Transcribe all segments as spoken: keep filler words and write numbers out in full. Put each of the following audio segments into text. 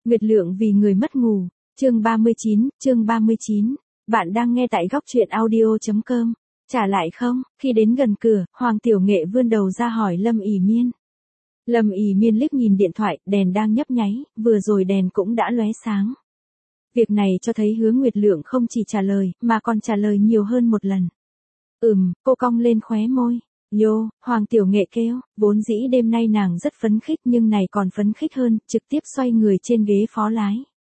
Nguyệt Lượng vì người mất ngủ, chương ba mươi chín, chương ba mươi chín. Bạn đang nghe tại góc truyện audio chấm com. Trả lại không? Khi đến gần cửa, Hoàng Tiểu Nghệ vươn đầu ra hỏi Lâm ỉ Miên. Lâm ỉ Miên liếc nhìn điện thoại, đèn đang nhấp nháy, vừa rồi đèn cũng đã lóe sáng. Việc này cho thấy Hứa Nguyệt Lượng không chỉ trả lời, mà còn trả lời nhiều hơn một lần. Ừm, cô cong lên khóe môi. Yo, Hoàng Tiểu Nghệ kêu, vốn dĩ đêm nay nàng rất phấn khích nhưng này còn phấn khích hơn, trực tiếp xoay người trên ghế phó lái.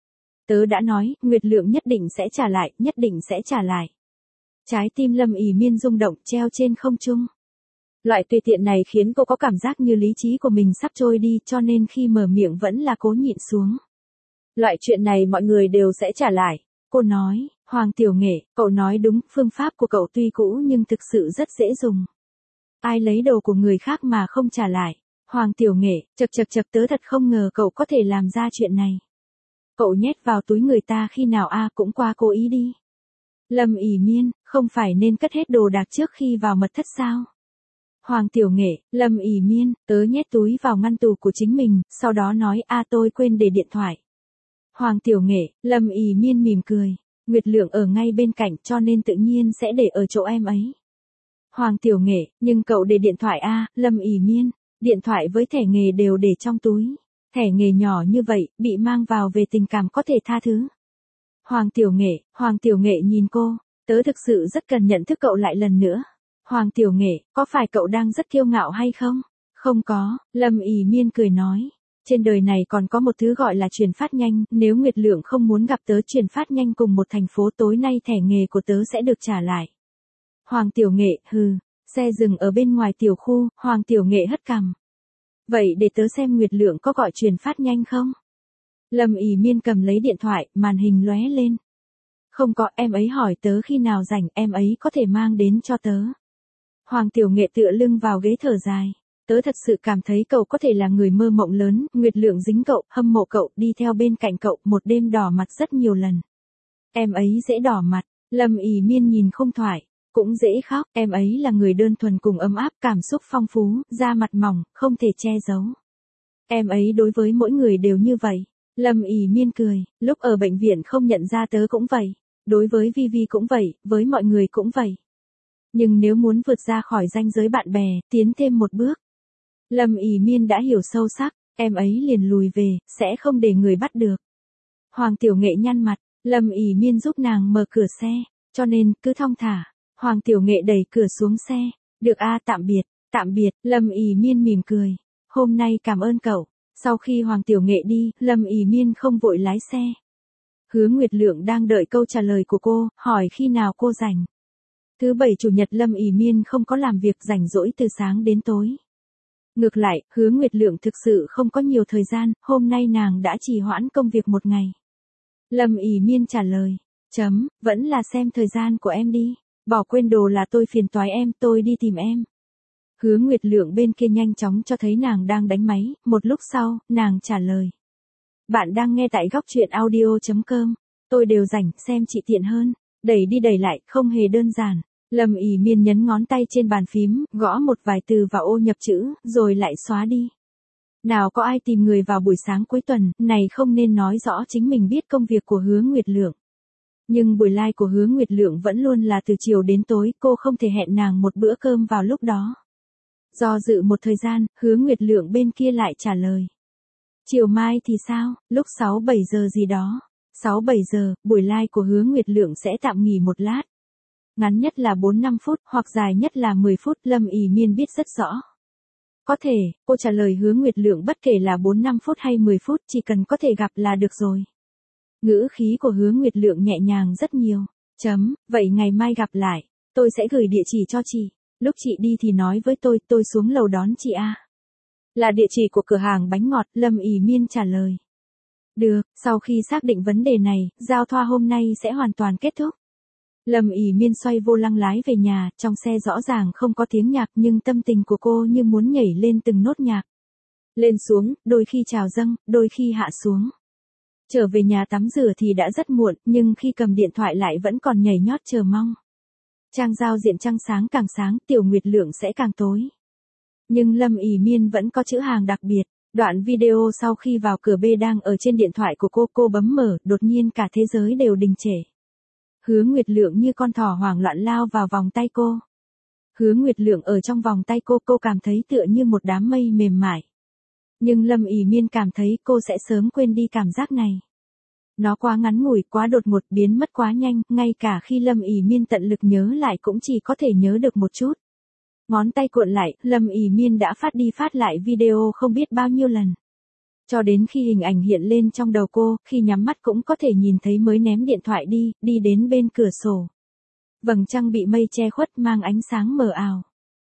Tớ đã nói, Nguyệt Lượng nhất định sẽ trả lại, nhất định sẽ trả lại. Trái tim Lâm ỉ Miên rung động treo trên không trung. Loại tùy tiện này khiến cô có cảm giác như lý trí của mình sắp trôi đi, cho nên khi mở miệng vẫn là cố nhịn xuống. Loại chuyện này mọi người đều sẽ trả lại. Cô nói, Hoàng Tiểu Nghệ, cậu nói đúng, phương pháp của cậu tuy cũ nhưng thực sự rất dễ dùng. Ai lấy đồ của người khác mà không trả lại. Hoàng Tiểu Nghệ, chật chật chật tớ thật không ngờ cậu có thể làm ra chuyện này. Cậu nhét vào túi người ta khi nào a à, cũng qua cố ý đi. Lâm ỉ Miên, không phải nên cất hết đồ đạc trước khi vào mật thất sao? Hoàng Tiểu Nghệ, Lâm ỉ Miên, tớ nhét túi vào ngăn tủ của chính mình, sau đó nói a à, tôi quên để điện thoại. Hoàng Tiểu Nghệ, Lâm ỉ Miên mỉm cười. Nguyệt Lượng ở ngay bên cạnh cho nên tự nhiên sẽ để ở chỗ em ấy. Hoàng Tiểu Nghệ, nhưng cậu để điện thoại a à, Lâm ỉ Miên, điện thoại với thẻ nghề đều để trong túi. Thẻ nghề nhỏ như vậy, bị mang vào về tình cảm có thể tha thứ. Hoàng Tiểu Nghệ, Hoàng Tiểu Nghệ nhìn cô, tớ thực sự rất cần nhận thức cậu lại lần nữa. Hoàng Tiểu Nghệ, có phải cậu đang rất kiêu ngạo hay không? Không có, Lâm ỉ Miên cười nói. Trên đời này còn có một thứ gọi là chuyển phát nhanh, nếu Nguyệt Lượng không muốn gặp tớ chuyển phát nhanh cùng một thành phố tối nay thẻ nghề của tớ sẽ được trả lại. Hoàng Tiểu Nghệ, hừ, xe dừng ở bên ngoài tiểu khu, Hoàng Tiểu Nghệ hất cằm. Vậy để tớ xem Nguyệt Lượng có gọi chuyển phát nhanh không? Lâm ỉ Miên cầm lấy điện thoại, màn hình lóe lên. Không có, em ấy hỏi tớ khi nào rảnh, em ấy có thể mang đến cho tớ. Hoàng Tiểu Nghệ tựa lưng vào ghế thở dài. Tớ thật sự cảm thấy cậu có thể là người mơ mộng lớn, Nguyệt Lượng dính cậu, hâm mộ cậu, đi theo bên cạnh cậu, một đêm đỏ mặt rất nhiều lần. Em ấy dễ đỏ mặt, Lâm ỉ Miên nhìn không thoải. Cũng dễ khóc, em ấy là người đơn thuần cùng ấm áp, cảm xúc phong phú, da mặt mỏng, không thể che giấu. Em ấy đối với mỗi người đều như vậy. Lâm ỉ Miên cười, lúc ở bệnh viện không nhận ra tớ cũng vậy. Đối với Vi Vi cũng vậy, với mọi người cũng vậy. Nhưng nếu muốn vượt ra khỏi ranh giới bạn bè, tiến thêm một bước. Lâm ỉ Miên đã hiểu sâu sắc, em ấy liền lùi về, sẽ không để người bắt được. Hoàng Tiểu Nghệ nhăn mặt, Lâm ỉ Miên giúp nàng mở cửa xe, cho nên cứ thong thả. Hoàng Tiểu Nghệ đẩy cửa xuống xe. Được a à, tạm biệt, tạm biệt, Lâm ỉ Miên mỉm cười. Hôm nay cảm ơn cậu. Sau khi Hoàng Tiểu Nghệ đi, Lâm ỉ Miên không vội lái xe. Hứa Nguyệt Lượng đang đợi câu trả lời của cô, hỏi khi nào cô rảnh. Thứ bảy chủ nhật Lâm ỉ Miên không có làm việc rảnh rỗi từ sáng đến tối. Ngược lại, Hứa Nguyệt Lượng thực sự không có nhiều thời gian, hôm nay nàng đã trì hoãn công việc một ngày. Lâm ỉ Miên trả lời. Chấm, vẫn là xem thời gian của em đi. Bỏ quên đồ là tôi phiền toái em, tôi đi tìm em. Hứa Nguyệt Lượng bên kia nhanh chóng cho thấy nàng đang đánh máy, một lúc sau, nàng trả lời. Bạn đang nghe tại góc truyện audio chấm com, tôi đều rảnh, xem chị tiện hơn. Đẩy đi đẩy lại, không hề đơn giản. Lâm ỉ Miên nhấn ngón tay trên bàn phím, gõ một vài từ vào ô nhập chữ, rồi lại xóa đi. Nào có ai tìm người vào buổi sáng cuối tuần, này không nên nói rõ chính mình biết công việc của Hứa Nguyệt Lượng. Nhưng buổi live của Hứa Nguyệt Lượng vẫn luôn là từ chiều đến tối, cô không thể hẹn nàng một bữa cơm vào lúc đó. Do dự một thời gian, Hứa Nguyệt Lượng bên kia lại trả lời. Chiều mai thì sao, lúc sáu bảy giờ gì đó. sáu bảy giờ, buổi live của Hứa Nguyệt Lượng sẽ tạm nghỉ một lát. Ngắn nhất là bốn năm phút, hoặc dài nhất là mười phút, Lâm ỉ Miên biết rất rõ. Có thể, cô trả lời Hứa Nguyệt Lượng bất kể là bốn năm phút hay mười phút, chỉ cần có thể gặp là được rồi. Ngữ khí của Hứa Nguyệt Lượng nhẹ nhàng rất nhiều. Chấm, vậy ngày mai gặp lại. Tôi sẽ gửi địa chỉ cho chị. Lúc chị đi thì nói với tôi, tôi xuống lầu đón chị a. Là địa chỉ của cửa hàng bánh ngọt, Lâm ỉ Miên trả lời. Được, sau khi xác định vấn đề này, giao thoa hôm nay sẽ hoàn toàn kết thúc. Lâm ỉ Miên xoay vô lăng lái về nhà, trong xe rõ ràng không có tiếng nhạc nhưng tâm tình của cô như muốn nhảy lên từng nốt nhạc. Lên xuống, đôi khi trào dâng, đôi khi hạ xuống. Trở về nhà tắm rửa thì đã rất muộn, nhưng khi cầm điện thoại lại vẫn còn nhảy nhót chờ mong. Trang giao diện trăng sáng càng sáng, Tiểu Nguyệt Lượng sẽ càng tối. Nhưng Lâm ỉ Miên vẫn có chữ hàng đặc biệt. Đoạn video sau khi vào cửa B đang ở trên điện thoại của cô, cô bấm mở, đột nhiên cả thế giới đều đình trệ. Hứa Nguyệt Lượng như con thỏ hoảng loạn lao vào vòng tay cô. Hứa Nguyệt Lượng ở trong vòng tay cô, cô cảm thấy tựa như một đám mây mềm mại. Nhưng Lâm ỉ Miên cảm thấy cô sẽ sớm quên đi cảm giác này. Nó quá ngắn ngủi, quá đột ngột, biến mất quá nhanh, ngay cả khi Lâm ỉ Miên tận lực nhớ lại cũng chỉ có thể nhớ được một chút. Ngón tay cuộn lại, Lâm ỉ Miên đã phát đi phát lại video không biết bao nhiêu lần. Cho đến khi hình ảnh hiện lên trong đầu cô, khi nhắm mắt cũng có thể nhìn thấy mới ném điện thoại đi, đi đến bên cửa sổ. Vầng trăng bị mây che khuất mang ánh sáng mờ ảo.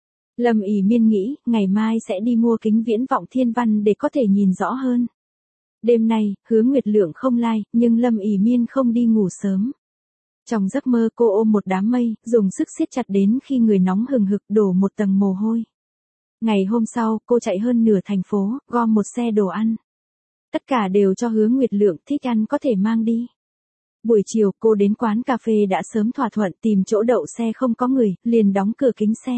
Lâm ỉ Miên nghĩ, ngày mai sẽ đi mua kính viễn vọng thiên văn để có thể nhìn rõ hơn. Đêm nay, Hứa Nguyệt Lượng không like, nhưng Lâm ỉ Miên không đi ngủ sớm. Trong giấc mơ cô ôm một đám mây, dùng sức siết chặt đến khi người nóng hừng hực đổ một tầng mồ hôi. Ngày hôm sau, cô chạy hơn nửa thành phố, gom một xe đồ ăn. Tất cả đều cho Hứa Nguyệt Lượng, thích ăn có thể mang đi. Buổi chiều, cô đến quán cà phê đã sớm thỏa thuận, tìm chỗ đậu xe không có người, liền đóng cửa kính xe.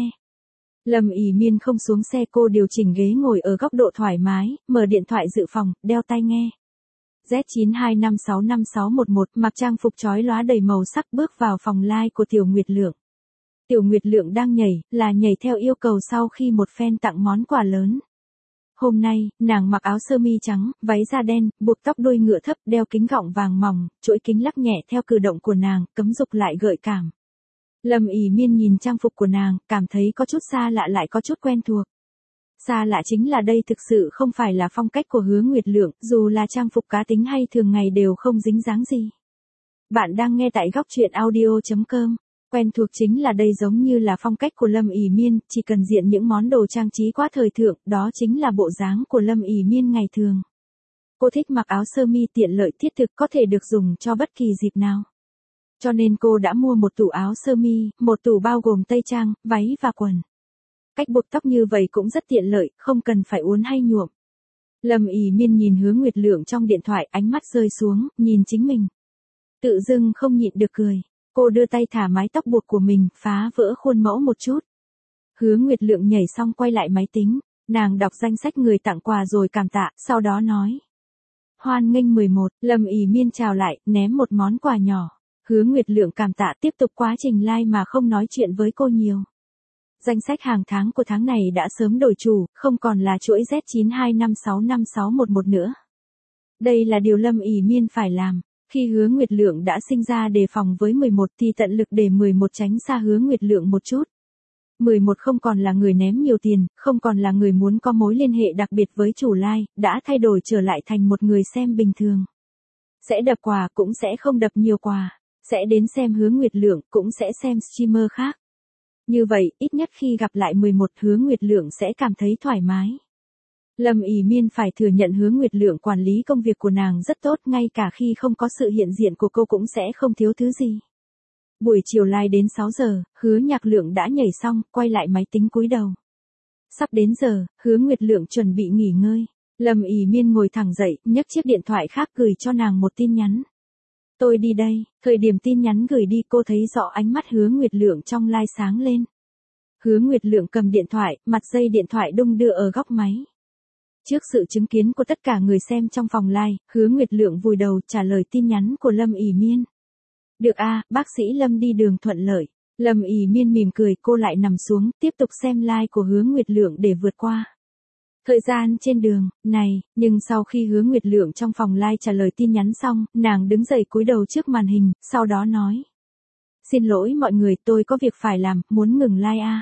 Lâm ỉ Miên không xuống xe, cô điều chỉnh ghế ngồi ở góc độ thoải mái, mở điện thoại dự phòng, đeo tai nghe. Z chín hai năm sáu năm sáu một một, mặc trang phục chói lóa đầy màu sắc, bước vào phòng live của Tiểu Nguyệt Lượng. Tiểu Nguyệt Lượng đang nhảy, là nhảy theo yêu cầu sau khi một fan tặng món quà lớn. Hôm nay, nàng mặc áo sơ mi trắng, váy da đen, buộc tóc đuôi ngựa thấp, đeo kính gọng vàng mỏng, chuỗi kính lắc nhẹ theo cử động của nàng, cấm dục lại gợi cảm. Lâm ỉ Miên nhìn trang phục của nàng, cảm thấy có chút xa lạ lại có chút quen thuộc. Xa lạ chính là đây thực sự không phải là phong cách của Hứa Nguyệt Lượng, dù là trang phục cá tính hay thường ngày đều không dính dáng gì. Bạn đang nghe tại góc truyện audio chấm com. Quen thuộc chính là đây giống như là phong cách của Lâm ỉ Miên, chỉ cần diện những món đồ trang trí quá thời thượng, đó chính là bộ dáng của Lâm ỉ Miên ngày thường. Cô thích mặc áo sơ mi tiện lợi thiết thực, có thể được dùng cho bất kỳ dịp nào. Cho nên cô đã mua một tủ áo sơ mi, một tủ bao gồm tây trang, váy và quần. Cách buộc tóc như vậy cũng rất tiện lợi, không cần phải uốn hay nhuộm. Lâm ỉ Miên nhìn Hứa Nguyệt Lượng trong điện thoại, ánh mắt rơi xuống, nhìn chính mình. Tự dưng không nhịn được cười. Cô đưa tay thả mái tóc buộc của mình, phá vỡ khuôn mẫu một chút. Hứa Nguyệt Lượng nhảy xong quay lại máy tính, nàng đọc danh sách người tặng quà rồi cảm tạ, sau đó nói. Hoan nghênh mười một, Lâm ỉ Miên chào lại, ném một món quà nhỏ. Hứa Nguyệt Lượng cảm tạ, tiếp tục quá trình live mà không nói chuyện với cô nhiều. Danh sách hàng tháng của tháng này đã sớm đổi chủ, không còn là chuỗi Z chín hai năm sáu năm sáu một một nữa. Đây là điều Lâm ỉ Miên phải làm. Khi Hứa Nguyệt Lượng đã sinh ra đề phòng với mười một thì tận lực để mười một tránh xa Hứa Nguyệt Lượng một chút. mười một không còn là người ném nhiều tiền, không còn là người muốn có mối liên hệ đặc biệt với chủ live, đã thay đổi trở lại thành một người xem bình thường. Sẽ đập quà cũng sẽ không đập nhiều quà, sẽ đến xem Hứa Nguyệt Lượng cũng sẽ xem streamer khác. Như vậy, ít nhất khi gặp lại mười một, Hứa Nguyệt Lượng sẽ cảm thấy thoải mái. Lâm ỉ Miên phải thừa nhận Hứa Nguyệt Lượng quản lý công việc của nàng rất tốt, ngay cả khi không có sự hiện diện của cô cũng sẽ không thiếu thứ gì. Buổi chiều live đến sáu giờ, Hứa Nhạc Lượng đã nhảy xong, quay lại máy tính cúi đầu. Sắp đến giờ, Hứa Nguyệt Lượng chuẩn bị nghỉ ngơi. Lâm ỉ Miên ngồi thẳng dậy, nhấc chiếc điện thoại khác gửi cho nàng một tin nhắn. Tôi đi đây, thời điểm tin nhắn gửi đi cô thấy rõ ánh mắt Hứa Nguyệt Lượng trong live sáng lên. Hứa Nguyệt Lượng cầm điện thoại, mặt dây điện thoại đung đưa ở góc máy. Trước sự chứng kiến của tất cả người xem trong phòng live, Hứa Nguyệt Lượng vùi đầu trả lời tin nhắn của Lâm ỉ Miên. Được a, à, bác sĩ Lâm đi đường thuận lợi. Lâm ỉ Miên mỉm cười, cô lại nằm xuống, tiếp tục xem live của Hứa Nguyệt Lượng để vượt qua thời gian trên đường này. Nhưng sau khi Hứa Nguyệt Lượng trong phòng live trả lời tin nhắn xong, nàng đứng dậy cúi đầu trước màn hình, sau đó nói. Xin lỗi mọi người, tôi có việc phải làm, muốn ngừng live a. À.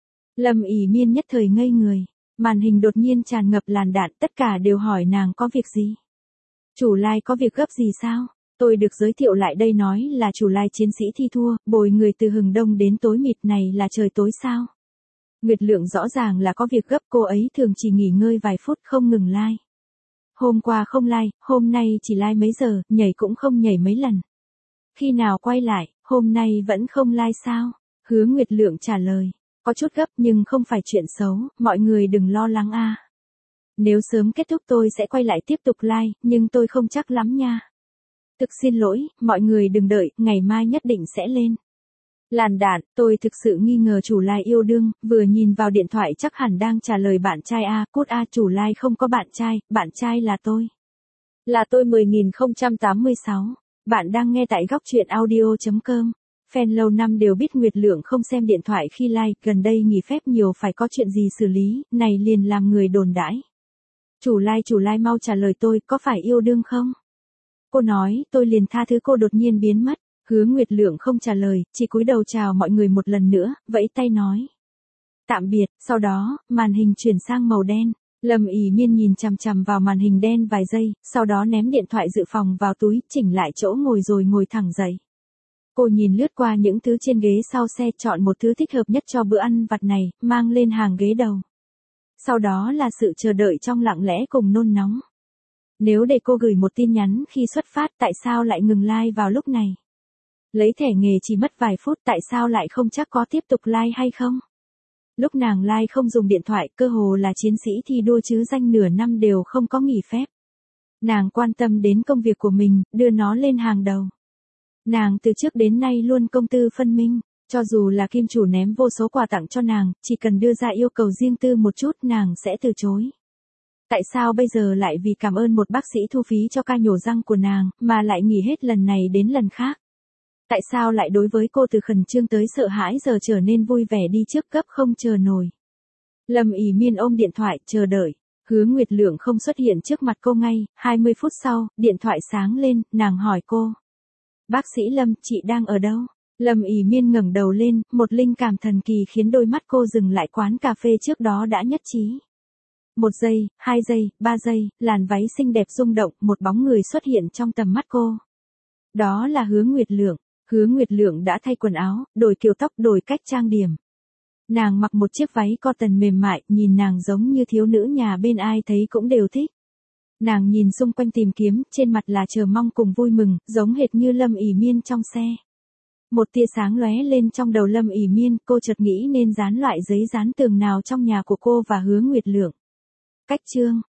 Lâm ỉ Miên nhất thời ngây người. Màn hình đột nhiên tràn ngập làn đạn, tất cả đều hỏi nàng có việc gì. Chủ live có việc gấp gì sao? Tôi được giới thiệu lại đây nói là chủ live chiến sĩ thi thua, bồi người từ hừng đông đến tối mịt, này là trời tối sao? Nguyệt Lượng rõ ràng là có việc gấp, cô ấy thường chỉ nghỉ ngơi vài phút không ngừng live. Hôm qua không live, hôm nay chỉ live mấy giờ, nhảy cũng không nhảy mấy lần. Khi nào quay lại, hôm nay vẫn không live sao? Hứa Nguyệt Lượng trả lời. Có chút gấp nhưng không phải chuyện xấu, mọi người đừng lo lắng a. À. Nếu sớm kết thúc tôi sẽ quay lại tiếp tục live, nhưng tôi không chắc lắm nha. Thực xin lỗi, mọi người đừng đợi, ngày mai nhất định sẽ lên. Làn đạn, tôi thực sự nghi ngờ chủ like yêu đương, vừa nhìn vào điện thoại chắc hẳn đang trả lời bạn trai a, cút a, chủ like không có bạn trai, bạn trai là tôi. Là tôi mười nghìn không trăm tám mươi sáu. Bạn đang nghe tại góc truyện audio.com. Fan lâu năm đều biết Nguyệt Lượng không xem điện thoại khi like, gần đây nghỉ phép nhiều phải có chuyện gì xử lý, này liền làm người đồn đãi. Chủ like chủ like mau trả lời tôi, có phải yêu đương không? Cô nói, tôi liền tha thứ cô đột nhiên biến mất. Hứa Nguyệt Lượng không trả lời, chỉ cúi đầu chào mọi người một lần nữa, vẫy tay nói. Tạm biệt, sau đó, màn hình chuyển sang màu đen. Lâm ỉ miên nhìn chằm chằm vào màn hình đen vài giây, sau đó ném điện thoại dự phòng vào túi, chỉnh lại chỗ ngồi rồi ngồi thẳng dậy. Cô nhìn lướt qua những thứ trên ghế sau xe, chọn một thứ thích hợp nhất cho bữa ăn vặt này, mang lên hàng ghế đầu. Sau đó là sự chờ đợi trong lặng lẽ cùng nôn nóng. Nếu để cô gửi một tin nhắn khi xuất phát, tại sao lại ngừng like vào lúc này? Lấy thẻ nghề chỉ mất vài phút, tại sao lại không chắc có tiếp tục like hay không? Lúc nàng like không dùng điện thoại, cơ hồ là chiến sĩ thi đua chứ danh, nửa năm đều không có nghỉ phép. Nàng quan tâm đến công việc của mình, đưa nó lên hàng đầu. Nàng từ trước đến nay luôn công tư phân minh, cho dù là kim chủ ném vô số quà tặng cho nàng, chỉ cần đưa ra yêu cầu riêng tư một chút nàng sẽ từ chối. Tại sao bây giờ lại vì cảm ơn một bác sĩ thu phí cho ca nhổ răng của nàng, mà lại nghỉ hết lần này đến lần khác? Tại sao lại đối với cô từ khẩn trương tới sợ hãi giờ trở nên vui vẻ đi trước, cấp không chờ nổi? Lâm ỉ miên ôm điện thoại, chờ đợi. Hứa Nguyệt Lượng không xuất hiện trước mặt cô ngay, hai mươi phút sau, điện thoại sáng lên, nàng hỏi cô. Bác sĩ Lâm, chị đang ở đâu? Lâm ỉ miên ngẩng đầu lên, một linh cảm thần kỳ khiến đôi mắt cô dừng lại, quán cà phê trước đó đã nhất trí. Một giây, hai giây, ba giây, làn váy xinh đẹp rung động, một bóng người xuất hiện trong tầm mắt cô. Đó là Hứa Nguyệt Lượng. Hứa Nguyệt Lượng đã thay quần áo, đổi kiểu tóc, đổi cách trang điểm. Nàng mặc một chiếc váy cotton mềm mại, nhìn nàng giống như thiếu nữ nhà bên ai thấy cũng đều thích. Nàng nhìn xung quanh tìm kiếm, trên mặt là chờ mong cùng vui mừng, giống hệt như Lâm ỉ miên trong xe. Một tia sáng lóe lên trong đầu Lâm ỉ miên, cô chợt nghĩ nên dán loại giấy dán tường nào trong nhà của cô và Hứa Nguyệt Lượng. Cách chương.